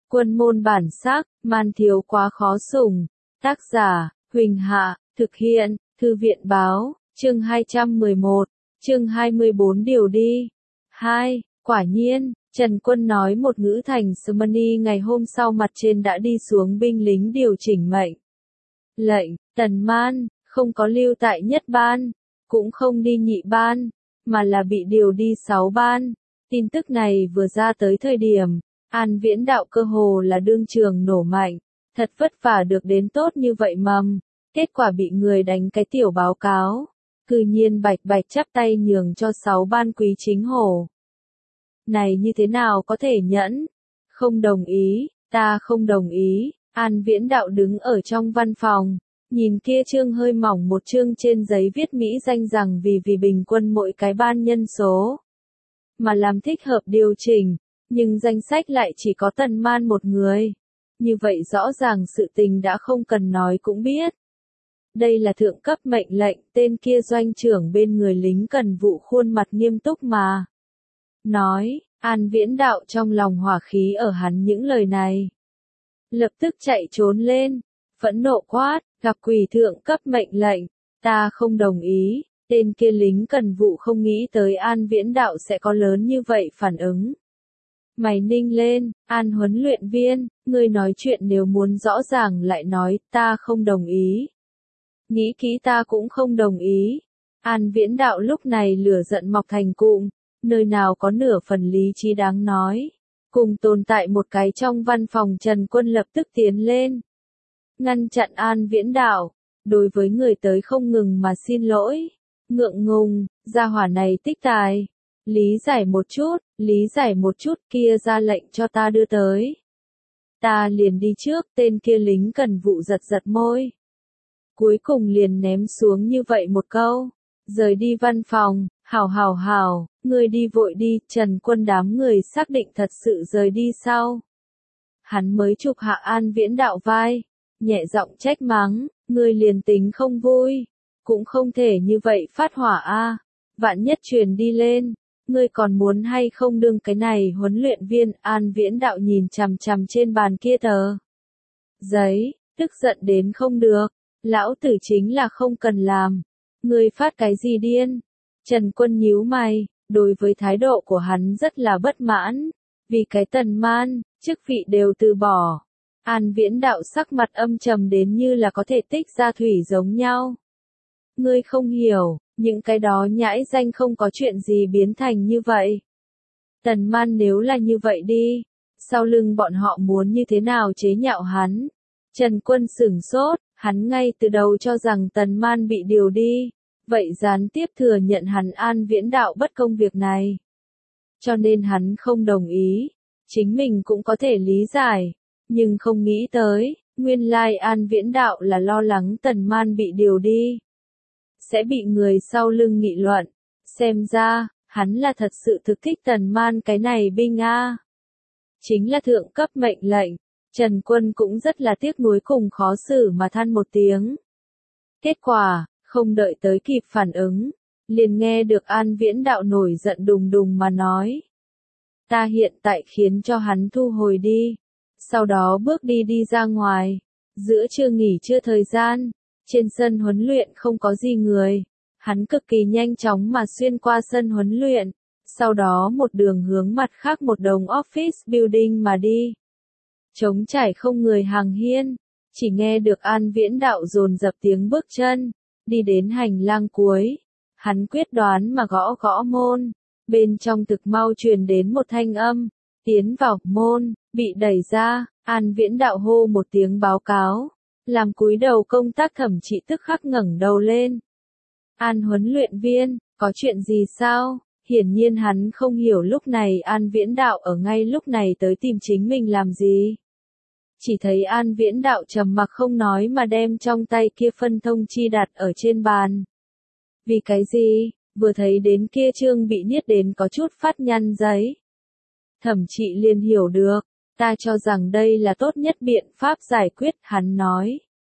Quân môn bản sắc, man thiếu quá khó sủng. Tác giả, Huỳnh Hạ, thực hiện, Thư viện báo, chương 211, chương 24 điều đi. 2. Quả nhiên, Trần Quân nói một ngữ thành Smyrna ngày hôm sau mặt trên đã đi xuống binh lính điều chỉnh mệnh lệnh, Tần Man, không có lưu tại nhất ban, cũng không đi nhị ban, mà là bị điều đi 6 ban. Tin tức này vừa ra tới thời điểm, An Viễn Đạo cơ hồ là đương trường nổ mạnh, thật vất vả được đến tốt như vậy mầm, kết quả bị người đánh cái tiểu báo cáo, cư nhiên bạch bạch chắp tay nhường cho 6 ban quý chính hổ. Này như thế nào có thể nhẫn? Không đồng ý, ta không đồng ý. An Viễn Đạo đứng ở trong văn phòng, nhìn kia chương hơi mỏng một chương trên giấy viết mỹ danh rằng vì bình quân mỗi cái ban nhân số mà làm thích hợp điều chỉnh, nhưng danh sách lại chỉ có Tần Man một người. Như vậy rõ ràng sự tình đã không cần nói cũng biết. Đây là thượng cấp mệnh lệnh, tên kia doanh trưởng bên người lính cần vụ khuôn mặt nghiêm túc mà nói. An Viễn Đạo trong lòng hỏa khí ở hắn những lời này, lập tức chạy trốn lên, phẫn nộ quát, gặp quỷ thượng cấp mệnh lệnh, ta không đồng ý. Tên kia lính cần vụ không nghĩ tới An Viễn Đạo sẽ có lớn như vậy phản ứng. Mày ninh lên, An huấn luyện viên, ngươi nói chuyện nếu muốn rõ ràng lại nói, ta không đồng ý. Nghĩ kỹ ta cũng không đồng ý. An Viễn Đạo lúc này lửa giận mọc thành cụm, nơi nào có nửa phần lý trí đáng nói. Cùng tồn tại một cái trong văn phòng Trần Quân lập tức tiến lên, ngăn chặn An Viễn Đạo, đối với người tới không ngừng mà xin lỗi. Ngượng ngùng, gia hỏa này tích tài. Lý giải một chút kia ra lệnh cho ta đưa tới. Ta liền đi trước, tên kia lính cần vụ giật giật môi. Cuối cùng liền ném xuống như vậy một câu. Rời đi văn phòng, hảo, ngươi đi vội đi, Trần Quân đám người xác định thật sự rời đi sau. Hắn mới chụp hạ An Viễn Đạo vai, nhẹ giọng trách mắng, ngươi liền tính không vui, cũng không thể như vậy phát hỏa a. Vạn nhất truyền đi lên, ngươi còn muốn hay không đương cái này huấn luyện viên. An Viễn Đạo nhìn chằm chằm trên bàn kia tờ giấy, tức giận đến không được, lão tử chính là không cần làm, ngươi phát cái gì điên? Trần Quân nhíu mày, đối với thái độ của hắn rất là bất mãn, vì cái Tần Man, chức vị đều từ bỏ. An Viễn Đạo sắc mặt âm trầm đến như là có thể tích ra thủy giống nhau. Ngươi không hiểu, những cái đó nhãi danh không có chuyện gì biến thành như vậy. Tần Man nếu là như vậy đi, sau lưng bọn họ muốn như thế nào chế nhạo hắn? Trần Quân sửng sốt, hắn ngay từ đầu cho rằng Tần Man bị điều đi, vậy gián tiếp thừa nhận hắn An Viễn Đạo bất công việc này. Cho nên hắn không đồng ý, chính mình cũng có thể lý giải, nhưng không nghĩ tới, nguyên lai An Viễn Đạo là lo lắng Tần Man bị điều đi, sẽ bị người sau lưng nghị luận. Xem ra, hắn là thật sự thực thích Tần Man cái này binh a. Chính là thượng cấp mệnh lệnh, Trần Quân cũng rất là tiếc nuối cùng khó xử mà than một tiếng. Kết quả, không đợi tới kịp phản ứng, liền nghe được An Viễn Đạo nổi giận đùng đùng mà nói. Ta hiện tại khiến cho hắn thu hồi đi. Sau đó bước đi ra ngoài, giữa trưa nghỉ trưa thời gian. Trên sân huấn luyện không có gì người, hắn cực kỳ nhanh chóng mà xuyên qua sân huấn luyện, sau đó một đường hướng mặt khác một đống office building mà đi. Trống trải không người hàng hiên, chỉ nghe được An Viễn Đạo dồn dập tiếng bước chân, đi đến hành lang cuối. Hắn quyết đoán mà gõ gõ môn, bên trong thực mau truyền đến một thanh âm, tiến vào. Môn bị đẩy ra, An Viễn Đạo hô một tiếng báo cáo. Làm cúi đầu công tác thẩm trị tức khắc ngẩng đầu lên. An huấn luyện viên, có chuyện gì sao? Hiển nhiên hắn không hiểu lúc này An Viễn Đạo ở ngay lúc này tới tìm chính mình làm gì. Chỉ thấy An Viễn Đạo trầm mặc không nói mà đem trong tay kia phân thông chi đặt ở trên bàn. Vì cái gì? Vừa thấy đến kia chương bị niết đến có chút phát nhăn giấy. Thẩm trị liền hiểu được. Ta cho rằng đây là tốt nhất biện pháp giải quyết, hắn nói.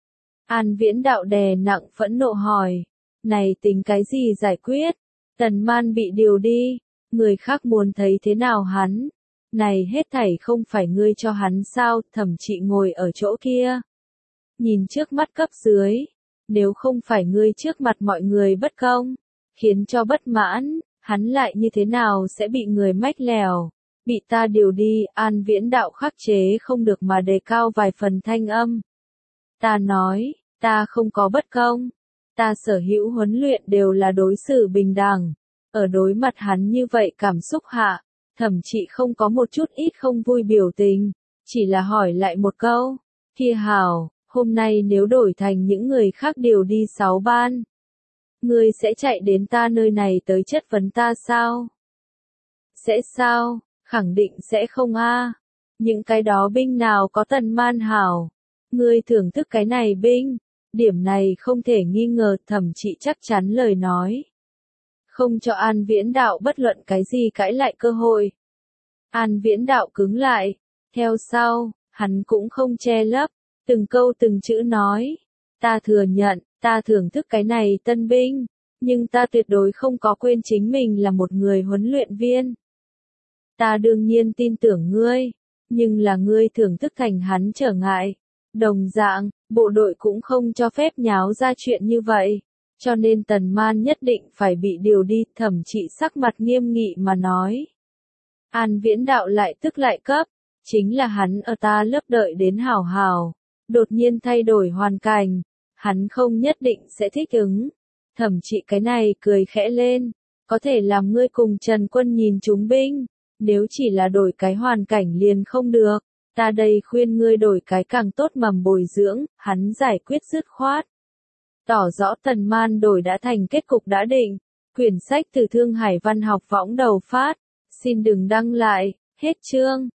An Viễn Đạo đè nặng phẫn nộ hỏi. Này tính cái gì giải quyết? Tần Man bị điều đi, người khác muốn thấy thế nào hắn? Này hết thảy không phải ngươi cho hắn sao, Thẩm Trị ngồi ở chỗ kia. Nhìn trước mắt cấp dưới, nếu không phải ngươi trước mặt mọi người bất công, khiến cho bất mãn, hắn lại như thế nào sẽ bị người mách lèo, bị ta điều đi, An Viễn Đạo khắc chế không được mà đề cao vài phần thanh âm. Ta nói, ta không có bất công, ta sở hữu huấn luyện đều là đối xử bình đẳng, ở đối mặt hắn như vậy cảm xúc hạ, Thẩm Trị không có một chút ít không vui biểu tình, chỉ là hỏi lại một câu, kia hảo, hôm nay nếu đổi thành những người khác điều đi 6 ban, ngươi sẽ chạy đến ta nơi này tới chất vấn ta sao? Sẽ sao? Khẳng định sẽ không a. Những cái đó binh nào có Tần Man hảo, ngươi thưởng thức cái này binh, điểm này không thể nghi ngờ, Thẩm Trị chắc chắn lời nói. Không cho An Viễn Đạo bất luận cái gì cãi lại cơ hội. An Viễn Đạo cứng lại, theo sau, hắn cũng không che lấp, từng câu từng chữ nói, ta thừa nhận, ta thưởng thức cái này tân binh, nhưng ta tuyệt đối không có quên chính mình là một người huấn luyện viên. Ta đương nhiên tin tưởng ngươi, nhưng là ngươi thưởng thức thành hắn trở ngại. Đồng dạng, bộ đội cũng không cho phép nháo ra chuyện như vậy, cho nên Tần Man nhất định phải bị điều đi, Thẩm Trị sắc mặt nghiêm nghị mà nói. An Viễn Đạo lại tức lại cấp, chính là hắn ở ta lớp đợi đến hảo hảo, đột nhiên thay đổi hoàn cảnh, hắn không nhất định sẽ thích ứng. Thẩm Trị cái này cười khẽ lên, có thể làm ngươi cùng Trần Quân nhìn chúng binh, nếu chỉ là đổi cái hoàn cảnh liền không được, ta đây khuyên ngươi đổi cái càng tốt mầm bồi dưỡng, hắn giải quyết dứt khoát. Tỏ rõ Tần Man đổi đã thành kết cục đã định, quyển sách từ Thương Hải Văn học võng đầu phát, xin đừng đăng lại, hết chương.